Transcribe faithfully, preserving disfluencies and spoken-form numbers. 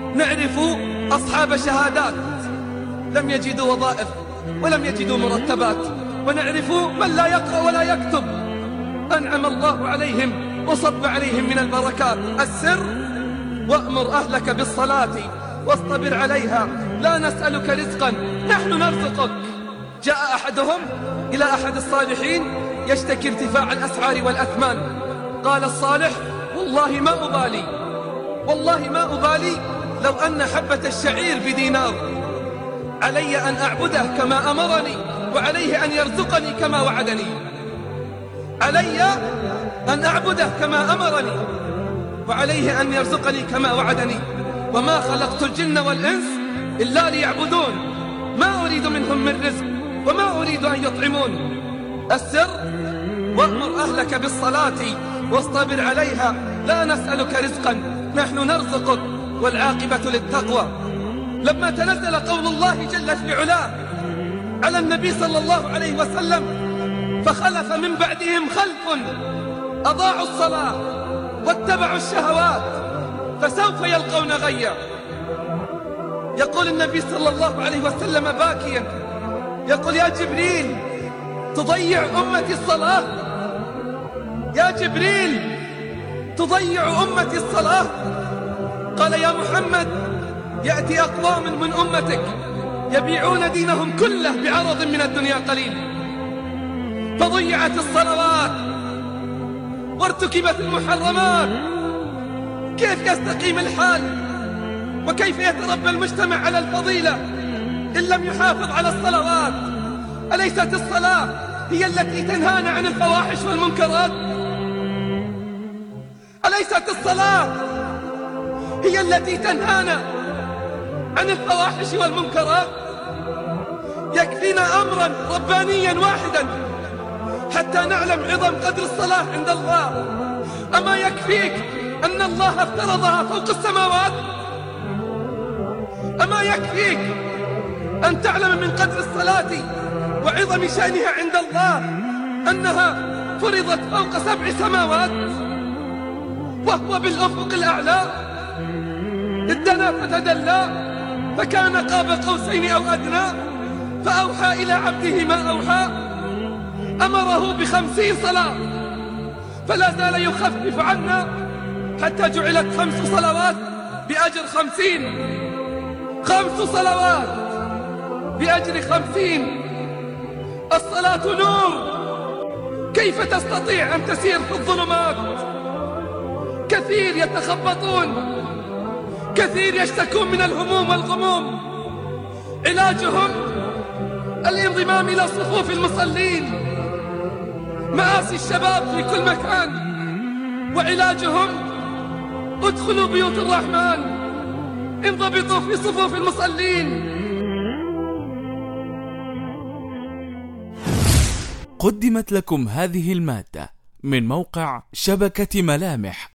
نعرف أصحاب شهادات لم يجدوا وظائف ولم يجدوا مرتبات، ونعرف من لا يقرأ ولا يكتب أنعم الله عليهم وصب عليهم من البركات. السر: وأمر أهلك بالصلاة واصطبر عليها لا نسألك رزقا نحن نرزقك. جاء أحدهم إلى أحد الصالحين يشتكي ارتفاع الأسعار والأثمان. قال الصالح: والله ما أبالي والله ما أبالي لو أن حبة الشعير بدينار، علي أن أعبده كما أمرني وعليه أن يرزقني كما وعدني. علي أن أعبده كما أمرني وعليه أن يرزقني كما وعدني. وما خلقت الجن والإنس إلا ليعبدون ما أريد منهم من رزق وما أريد أن يطعمون. السر: وأمر أهلك بالصلاة واصطبر عليها لا نسألك رزقا نحن نرزقك والعاقبة للتقوى. لما تنزل قول الله جل في علاه على النبي صلى الله عليه وسلم: فخلف من بعدهم خلف أضاعوا الصلاة واتبعوا الشهوات فسوف يلقون غيا. يقول النبي صلى الله عليه وسلم باكيا، يقول: يا جبريل تضيع أمتي الصلاة؟ يا جبريل تضيع أمتي الصلاة؟ قال: يا محمد يأتي أقوام من أمتك يبيعون دينهم كله بعرض من الدنيا قليل، فضيعت الصلوات وارتكبت المحرمات، كيف يستقيم الحال وكيف يتربى المجتمع على الفضيلة إن لم يحافظ على الصلوات؟ أليست الصلاة هي التي تنهانا عن الفواحش والمنكرات؟ أليست الصلاة هي التي تنهانا عن الفواحش والمنكرات؟ يكفينا أمرا ربانيا واحدا حتى نعلم عظم قدر الصلاة عند الله. أما يكفيك أن الله افترضها فوق السماوات؟ أما يكفيك أن تعلم من قدر الصلاة وعظم شأنها عند الله أنها فرضت فوق سبع سماوات وهو بالأفق الأعلى؟ ادنا فتدلى فكان قاب قوسين أو أدنى فأوحى إلى عبده ما أوحى. أمره بخمسين صلاة فلا زال يخفف عنا حتى جعلت خمس صلوات بأجر خمسين، خمس صلوات بأجر خمسين. الصلاة نور، كيف تستطيع أن تسير في الظلمات؟ كثير يتخبطون، كثير يشتكون من الهموم والغموم، علاجهم الانضمام إلى صفوف المصلين، مآسي الشباب في كل مكان، وعلاجهم ادخلوا بيوت الرحمن، انضبطوا في صفوف المصلين. قدمت لكم هذه المادة من موقع شبكة ملامح.